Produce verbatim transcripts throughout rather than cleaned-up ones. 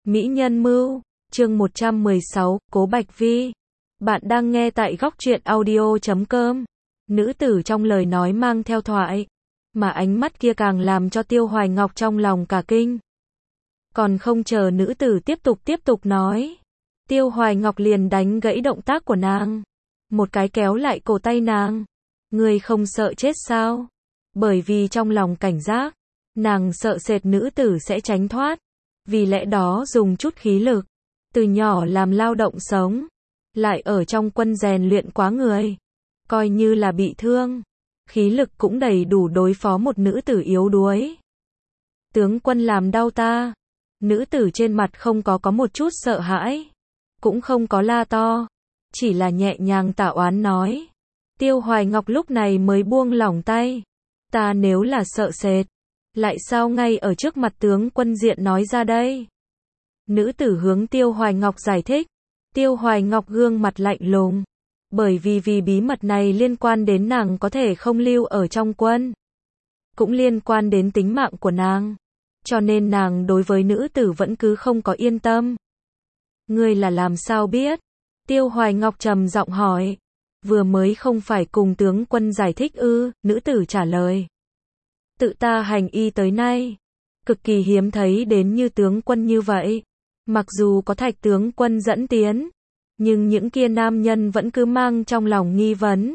Mỹ nhân mưu, chương một trăm mười sáu, Cố Bạch Vi. Bạn đang nghe tại góc truyện audio chấm com. Nữ tử trong lời nói mang theo thoại, mà ánh mắt kia càng làm cho Tiêu Hoài Ngọc trong lòng cả kinh. Còn không chờ nữ tử tiếp tục tiếp tục nói, Tiêu Hoài Ngọc liền đánh gãy động tác của nàng. Một cái kéo lại cổ tay nàng. Ngươi không sợ chết sao? Bởi vì trong lòng cảnh giác, nàng sợ sệt nữ tử sẽ tránh thoát. Vì lẽ đó dùng chút khí lực. Từ nhỏ làm lao động sống. Lại ở trong quân rèn luyện quá người. Coi như là bị thương. Khí lực cũng đầy đủ đối phó một nữ tử yếu đuối. Tướng quân làm đau ta. Nữ tử trên mặt không có có một chút sợ hãi. Cũng không có la to. Chỉ là nhẹ nhàng tả oán nói. Tiêu Hoài Ngọc lúc này mới buông lỏng tay. Ta nếu là sợ sệt, lại sao ngay ở trước mặt tướng quân diện nói ra đây? Nữ tử hướng Tiêu Hoài Ngọc giải thích. Tiêu Hoài Ngọc gương mặt lạnh lùng. Bởi vì vì bí mật này liên quan đến nàng có thể không lưu ở trong quân. Cũng liên quan đến tính mạng của nàng. Cho nên nàng đối với nữ tử vẫn cứ không có yên tâm. Ngươi là làm sao biết? Tiêu Hoài Ngọc trầm giọng hỏi. Vừa mới không phải cùng tướng quân giải thích ư? Nữ tử trả lời. Tự ta hành y tới nay, cực kỳ hiếm thấy đến như tướng quân như vậy. Mặc dù có Thạch tướng quân dẫn tiến, nhưng những kia nam nhân vẫn cứ mang trong lòng nghi vấn.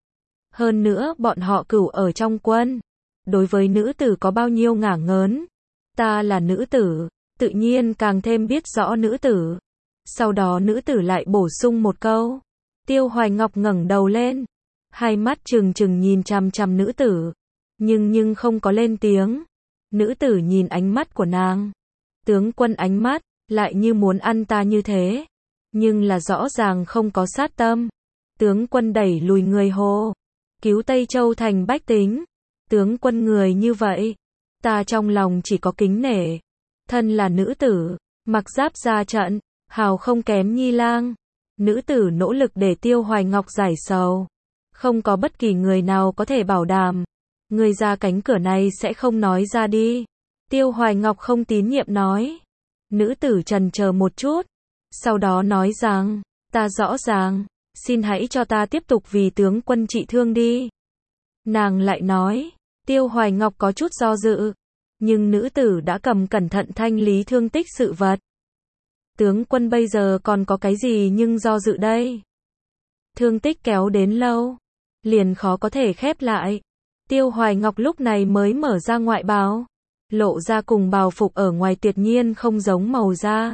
Hơn nữa bọn họ cửu ở trong quân, đối với nữ tử có bao nhiêu ngả ngớn. Ta là nữ tử, tự nhiên càng thêm biết rõ nữ tử. Sau đó nữ tử lại bổ sung một câu. Tiêu Hoài Ngọc ngẩng đầu lên, hai mắt trừng trừng nhìn chằm chằm nữ tử, nhưng nhưng không có lên tiếng. Nữ tử nhìn ánh mắt của nàng. Tướng quân ánh mắt, lại như muốn ăn ta như thế. Nhưng là rõ ràng không có sát tâm. Tướng quân đẩy lùi người Hồ, cứu Tây Châu thành bách tính. Tướng quân người như vậy, ta trong lòng chỉ có kính nể. Thân là nữ tử, mặc giáp ra trận, hào không kém Nhi Lang. Nữ tử nỗ lực để Tiêu Hoài Ngọc giải sầu. Không có bất kỳ người nào có thể bảo đảm. Người ra cánh cửa này sẽ không nói ra đi. Tiêu Hoài Ngọc không tín nhiệm nói. Nữ tử trần chờ một chút. Sau đó nói rằng, ta rõ ràng, xin hãy cho ta tiếp tục vì tướng quân trị thương đi. Nàng lại nói, Tiêu Hoài Ngọc có chút do dự. Nhưng nữ tử đã cầm cẩn thận thanh lý thương tích sự vật. Tướng quân bây giờ còn có cái gì nhưng do dự đây? Thương tích kéo đến lâu, liền khó có thể khép lại. Tiêu Hoài Ngọc lúc này mới mở ra ngoại bào, lộ ra cùng bào phục ở ngoài tuyệt nhiên không giống màu da.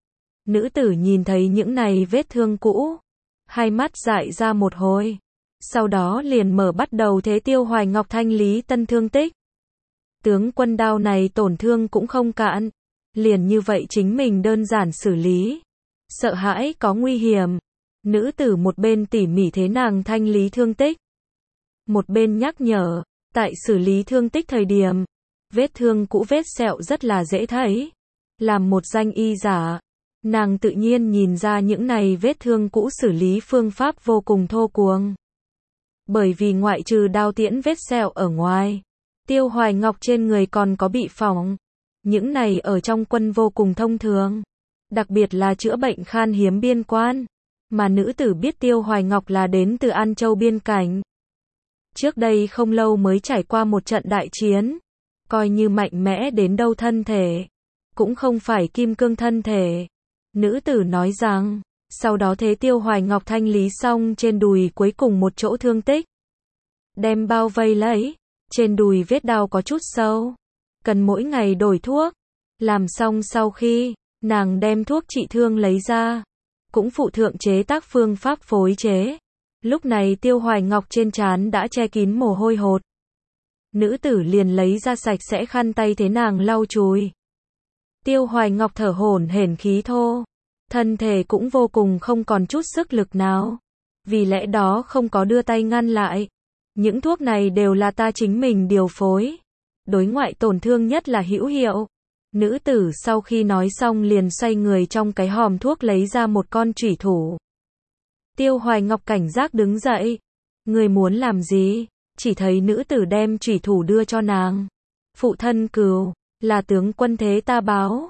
Nữ tử nhìn thấy những này vết thương cũ, hai mắt dại ra một hồi. Sau đó liền mở bắt đầu thế Tiêu Hoài Ngọc thanh lý tân thương tích. Tướng quân đao này tổn thương cũng không cạn. Liền như vậy chính mình đơn giản xử lý. Sợ hãi có nguy hiểm. Nữ tử một bên tỉ mỉ thế nàng thanh lý thương tích. Một bên nhắc nhở, tại xử lý thương tích thời điểm, vết thương cũ vết sẹo rất là dễ thấy. Làm một danh y giả, nàng tự nhiên nhìn ra những này vết thương cũ xử lý phương pháp vô cùng thô cuồng. Bởi vì ngoại trừ đao tiễn vết sẹo ở ngoài, Tiêu Hoài Ngọc trên người còn có bị phỏng. Những này ở trong quân vô cùng thông thường. Đặc biệt là chữa bệnh khan hiếm biên quan. Mà nữ tử biết Tiêu Hoài Ngọc là đến từ An Châu biên cảnh. Trước đây không lâu mới trải qua một trận đại chiến. Coi như mạnh mẽ đến đâu thân thể. Cũng không phải kim cương thân thể. Nữ tử nói rằng, sau đó thế Tiêu Hoài Ngọc thanh lý xong trên đùi cuối cùng một chỗ thương tích. Đem bao vây lấy. Trên đùi vết đau có chút sâu. Cần mỗi ngày đổi thuốc. Làm xong sau khi, nàng đem thuốc trị thương lấy ra. Cũng phụ thượng chế tác phương pháp phối chế. Lúc này Tiêu Hoài Ngọc trên trán đã che kín mồ hôi hột. Nữ tử liền lấy ra sạch sẽ khăn tay thế nàng lau chùi. Tiêu Hoài Ngọc thở hổn hển khí thô. Thân thể cũng vô cùng không còn chút sức lực nào. Vì lẽ đó không có đưa tay ngăn lại. Những thuốc này đều là ta chính mình điều phối. Đối ngoại tổn thương nhất là hữu hiệu. Nữ tử sau khi nói xong liền xoay người trong cái hòm thuốc lấy ra một con chủy thủ. Tiêu Hoài Ngọc cảnh giác đứng dậy. Người muốn làm gì? Chỉ thấy nữ tử đem chủy thủ đưa cho nàng. Phụ thân cừu, là tướng quân thế ta báo.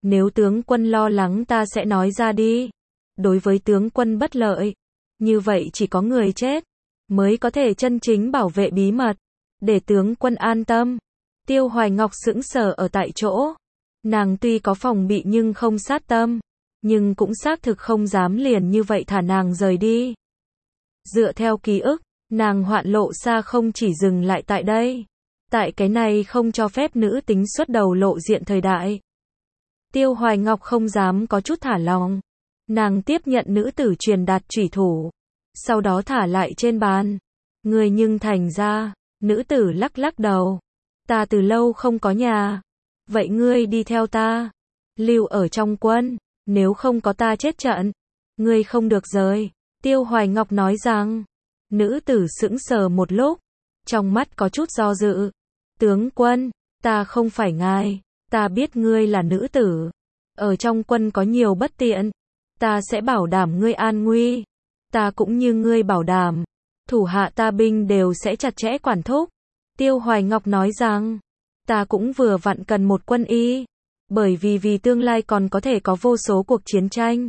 Nếu tướng quân lo lắng ta sẽ nói ra đi. Đối với tướng quân bất lợi, như vậy chỉ có người chết mới có thể chân chính bảo vệ bí mật, để tướng quân an tâm. Tiêu Hoài Ngọc sững sờ ở tại chỗ. Nàng tuy có phòng bị nhưng không sát tâm, nhưng cũng xác thực không dám liền như vậy thả nàng rời đi. Dựa theo ký ức, nàng hoạn lộ xa không chỉ dừng lại tại đây. Tại cái này không cho phép nữ tính xuất đầu lộ diện thời đại. Tiêu Hoài Ngọc không dám có chút thả lòng. Nàng tiếp nhận nữ tử truyền đạt chủy thủ, sau đó thả lại trên bàn. Người nhưng thành ra, nữ tử lắc lắc đầu. Ta từ lâu không có nhà. Vậy ngươi đi theo ta, lưu ở trong quân, nếu không có ta chết trận, ngươi không được rời. Tiêu Hoài Ngọc nói rằng, nữ tử sững sờ một lúc, trong mắt có chút do dự. Tướng quân, ta không phải ngài, ta biết ngươi là nữ tử. Ở trong quân có nhiều bất tiện, ta sẽ bảo đảm ngươi an nguy. Ta cũng như ngươi bảo đảm, thủ hạ ta binh đều sẽ chặt chẽ quản thúc. Tiêu Hoài Ngọc nói rằng, ta cũng vừa vặn cần một quân y, bởi vì vì tương lai còn có thể có vô số cuộc chiến tranh.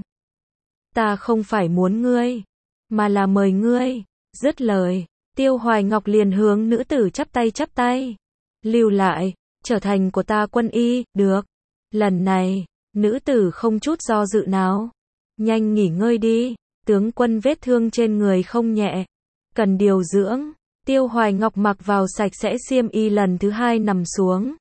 Ta không phải muốn ngươi, mà là mời ngươi. Dứt lời, Tiêu Hoài Ngọc liền hướng nữ tử chắp tay chắp tay. Lưu lại, trở thành của ta quân y, được. Lần này, nữ tử không chút do dự nào. Nhanh nghỉ ngơi đi, tướng quân vết thương trên người không nhẹ, cần điều dưỡng. Tiêu Hoài Ngọc mặc vào sạch sẽ xiêm y lần thứ hai nằm xuống.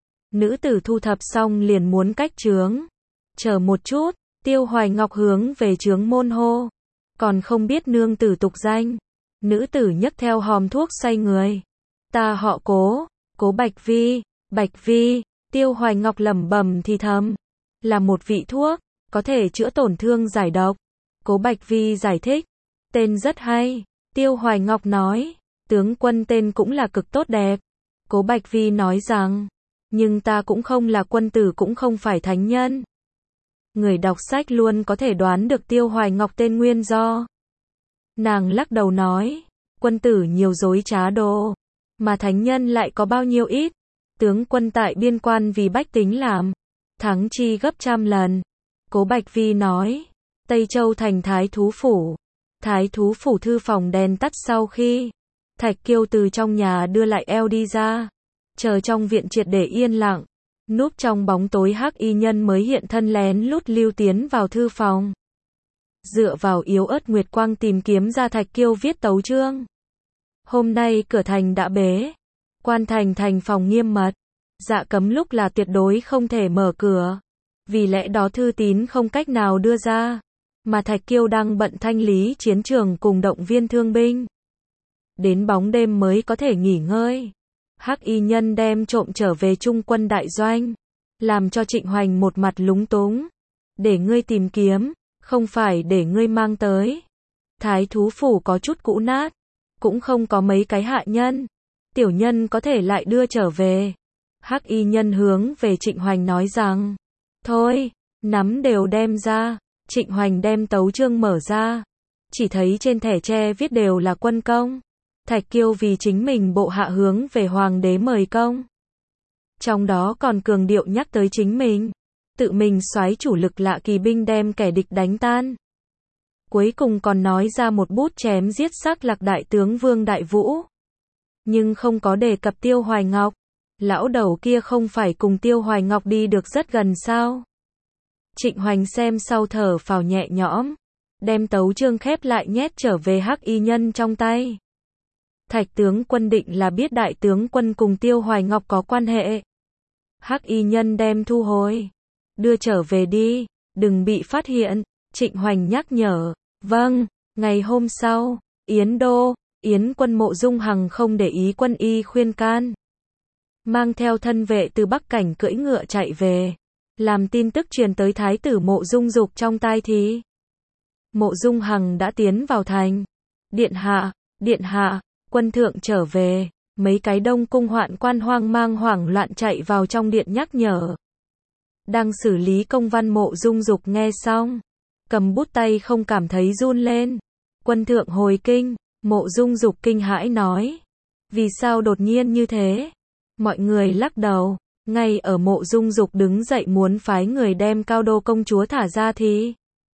Nữ tử thu thập xong liền muốn cách trướng. Chờ một chút, Tiêu Hoài Ngọc hướng về trướng môn hô. Còn không biết nương tử tục danh. Nữ tử nhấc theo hòm thuốc xoay người. Ta họ Cố, Cố Bạch Vi, Bạch Vi. Tiêu Hoài Ngọc lẩm bẩm thì thầm. Là một vị thuốc, có thể chữa tổn thương giải độc. Cố Bạch Vi giải thích. Tên rất hay. Tiêu Hoài Ngọc nói. Tướng quân tên cũng là cực tốt đẹp. Cố Bạch Vi nói rằng, nhưng ta cũng không là quân tử cũng không phải thánh nhân. Người đọc sách luôn có thể đoán được Tiêu Hoài Ngọc tên nguyên do. Nàng lắc đầu nói, quân tử nhiều dối trá đồ, mà thánh nhân lại có bao nhiêu ít. Tướng quân tại biên quan vì bách tính làm, thắng chi gấp trăm lần. Cố Bạch Vi nói, Tây Châu thành thái thú phủ. Thái thú phủ thư phòng đèn tắt sau khi Thạch Kiêu từ trong nhà đưa lại eo đi ra, chờ trong viện triệt để yên lặng, núp trong bóng tối hắc y nhân mới hiện thân lén lút lưu tiến vào thư phòng. Dựa vào yếu ớt nguyệt quang tìm kiếm ra Thạch Kiêu viết tấu chương. Hôm nay cửa thành đã bế, quan thành thành phòng nghiêm mật, dạ cấm lúc là tuyệt đối không thể mở cửa, vì lẽ đó thư tín không cách nào đưa ra, mà Thạch Kiêu đang bận thanh lý chiến trường cùng động viên thương binh. Đến bóng đêm mới có thể nghỉ ngơi. Hắc y nhân đem trộm trở về trung quân đại doanh, làm cho Trịnh Hoành một mặt lúng túng. Để ngươi tìm kiếm, không phải để ngươi mang tới. Thái thú phủ có chút cũ nát, cũng không có mấy cái hạ nhân. Tiểu nhân có thể lại đưa trở về. Hắc y nhân hướng về Trịnh Hoành nói rằng, thôi, nắm đều đem ra. Trịnh Hoành đem tấu chương mở ra, chỉ thấy trên thẻ tre viết đều là quân công. Thạch Kiêu vì chính mình bộ hạ hướng về hoàng đế mời công. Trong đó còn cường điệu nhắc tới chính mình, tự mình soái chủ lực lạ kỳ binh đem kẻ địch đánh tan. Cuối cùng còn nói ra một bút chém giết Sắc Lạc đại tướng Vương Đại Vũ. Nhưng không có đề cập Tiêu Hoài Ngọc. Lão đầu kia không phải cùng Tiêu Hoài Ngọc đi được rất gần sao? Trịnh Hoành xem sau thở phào nhẹ nhõm, đem tấu chương khép lại nhét trở về hắc y nhân trong tay. Thạch tướng quân định là biết đại tướng quân cùng Tiêu Hoài Ngọc có quan hệ. Hắc y nhân đem thu hồi, đưa trở về đi, đừng bị phát hiện. Trịnh Hoành nhắc nhở. Vâng. Ngày hôm sau, Yến Đô, Yến quân Mộ Dung Hằng không để ý quân y khuyên can, mang theo thân vệ từ Bắc Cảnh cưỡi ngựa chạy về. Làm tin tức truyền tới thái tử Mộ Dung Dục trong tai thì Mộ Dung Hằng đã tiến vào thành. Điện hạ, điện hạ, quân thượng trở về. Mấy cái Đông cung hoạn quan hoang mang hoảng loạn chạy vào trong điện nhắc nhở. Đang xử lý công văn Mộ Dung Dục nghe xong, cầm bút tay không cảm thấy run lên. Quân thượng hồi kinh. Mộ Dung Dục kinh hãi nói, vì sao đột nhiên như thế? Mọi người lắc đầu. Ngay ở Mộ Dung Dục đứng dậy muốn phái người đem Cao Đô công chúa thả ra thì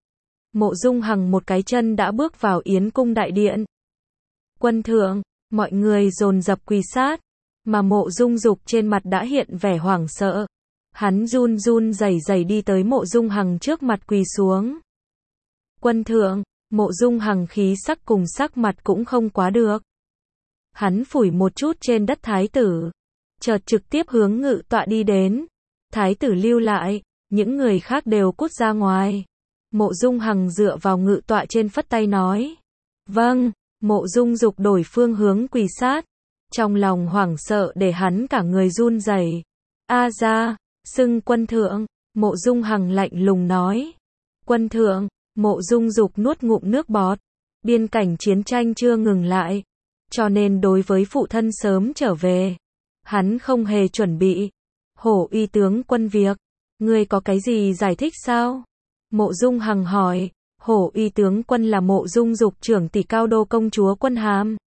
Mộ Dung Hằng một cái chân đã bước vào Yến cung đại điện. Quân thượng, mọi người dồn dập quỳ sát, mà Mộ Dung Dục trên mặt đã hiện vẻ hoảng sợ. Hắn run run rẩy rẩy đi tới Mộ Dung Hằng trước mặt quỳ xuống. Quân thượng, Mộ Dung Hằng khí sắc cùng sắc mặt cũng không quá được. Hắn phủi một chút trên đất thái tử, chợt trực tiếp hướng ngự tọa đi đến. Thái tử lưu lại, những người khác đều cút ra ngoài. Mộ Dung Hằng dựa vào ngự tọa trên phất tay nói. Vâng, Mộ Dung Dục đổi phương hướng quỳ sát. Trong lòng hoảng sợ để hắn cả người run rẩy. A ra, xưng quân thượng, Mộ Dung Hằng lạnh lùng nói. Quân thượng, Mộ Dung Dục nuốt ngụm nước bọt. Biên cảnh chiến tranh chưa ngừng lại, cho nên đối với phụ thân sớm trở về, hắn không hề chuẩn bị. Hổ uy tướng quân việc, ngươi có cái gì giải thích sao? Mộ Dung Hằng hỏi. Hổ uy tướng quân là Mộ Dung Dục trưởng tỷ Cao Đô công chúa Quân Hàm.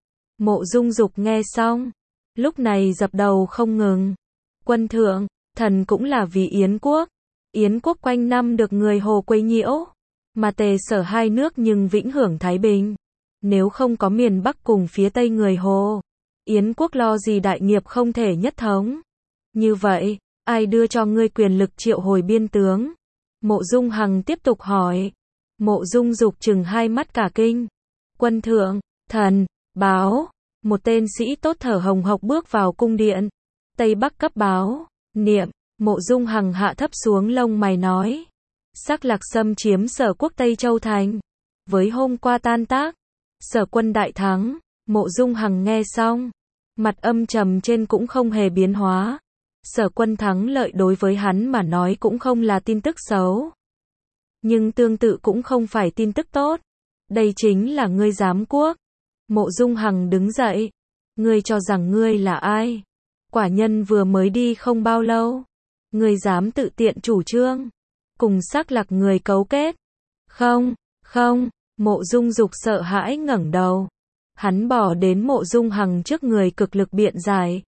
Mộ Dung Dục nghe xong, lúc này dập đầu không ngừng. Quân thượng, thần cũng là vì Yến quốc. Yến quốc quanh năm được người Hồ quấy nhiễu, mà Tề Sở hai nước nhưng vĩnh hưởng thái bình. Nếu không có miền Bắc cùng phía Tây người Hồ, Yến quốc lo gì đại nghiệp không thể nhất thống. Như vậy, ai đưa cho ngươi quyền lực triệu hồi biên tướng? Mộ Dung Hằng tiếp tục hỏi. Mộ Dung Dục trừng hai mắt cả kinh. Quân thượng, thần, báo. Một tên sĩ tốt thở hồng hộc bước vào cung điện. Tây Bắc cấp báo, niệm. Mộ Dung Hằng hạ thấp xuống lông mày nói. Sắc Lạc xâm chiếm Sở quốc Tây Châu thành. Với hôm qua tan tác, Sở quân đại thắng. Mộ Dung Hằng nghe xong, mặt âm trầm trên cũng không hề biến hóa. Sở quân thắng lợi đối với hắn mà nói cũng không là tin tức xấu, nhưng tương tự cũng không phải tin tức tốt. Đây chính là ngươi giám quốc. Mộ Dung Hằng đứng dậy. Ngươi cho rằng ngươi là ai? Quả nhân vừa mới đi không bao lâu, ngươi dám tự tiện chủ trương cùng Sắc Lạc người cấu kết? Không, không. Mộ Dung Dục sợ hãi ngẩng đầu. Hắn bỏ đến Mộ Dung Hằng trước người cực lực biện giải.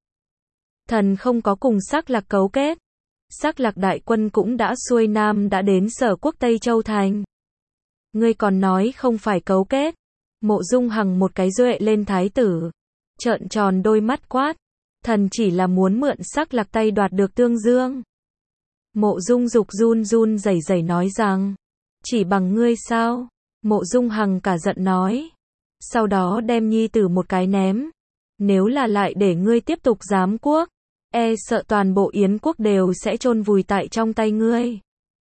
Thần không có cùng Sắc Lạc cấu kết. Sắc Lạc đại quân cũng đã xuôi nam đã đến Sở quốc Tây Châu thành. Ngươi còn nói không phải cấu kết. Mộ Dung Hằng một cái duệ lên thái tử, trợn tròn đôi mắt quát. Thần chỉ là muốn mượn Sắc Lạc tay đoạt được Tương Dương. Mộ Dung Dục run run rẩy rẩy nói rằng. Chỉ bằng ngươi sao? Mộ Dung Hằng cả giận nói. Sau đó đem nhi tử một cái ném. Nếu là lại để ngươi tiếp tục giám quốc, e sợ toàn bộ Yến quốc đều sẽ chôn vùi tại trong tay ngươi.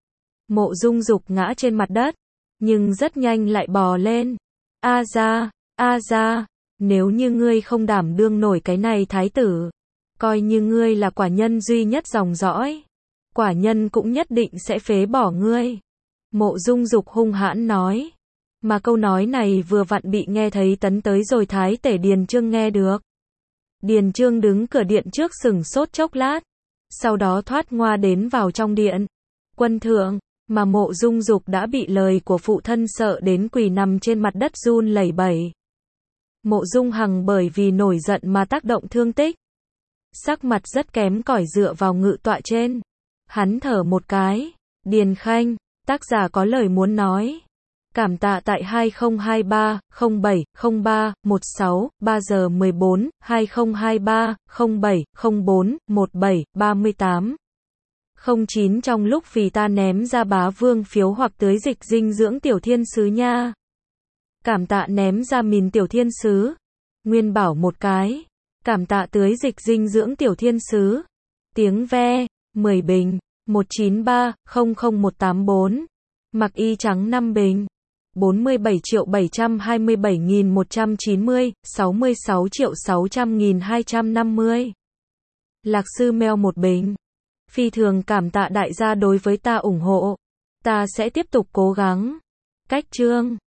Mộ Dung Dục ngã trên mặt đất, nhưng rất nhanh lại bò lên. A ra, a ra, nếu như ngươi không đảm đương nổi cái này thái tử, coi như ngươi là quả nhân duy nhất dòng dõi, quả nhân cũng nhất định sẽ phế bỏ ngươi. Mộ Dung Dục hung hãn nói. Mà câu nói này vừa vặn bị nghe thấy tấn tới rồi thái tể Điền Chương nghe được. Điền Chương đứng cửa điện trước sừng sốt chốc lát, sau đó thoát ngoa đến vào trong điện. Quân thượng, mà Mộ Dung Dục đã bị lời của phụ thân sợ đến quỳ nằm trên mặt đất run lẩy bẩy. Mộ Dung Hằng bởi vì nổi giận mà tác động thương tích, sắc mặt rất kém cỏi dựa vào ngự tọa trên. Hắn thở một cái. Điền Khanh, tác giả có lời muốn nói. Cảm tạ tại hai không hai ba không bảy không ba một sáu ba giờ mười bốn hai không hai ba không bảy không bốn một bảy ba tám không chín trong lúc vì ta ném ra bá vương phiếu hoặc tưới dịch dinh dưỡng tiểu thiên sứ nha. Cảm tạ ném ra mìn tiểu thiên sứ. Nguyên Bảo một cái. Cảm tạ tưới dịch dinh dưỡng tiểu thiên sứ. Tiếng ve, mười bình. một chín ba không không một tám bốn. Mặc y trắng năm bình. bốn mươi bảy triệu bảy trăm hai mươi bảy nghìn một trăm chín mươi, sáu mươi sáu triệu sáu trăm nghìn hai trăm năm mươi. Lạc sư meo một bình. Phi thường cảm tạ đại gia đối với ta ủng hộ. Ta sẽ tiếp tục cố gắng. Cách chương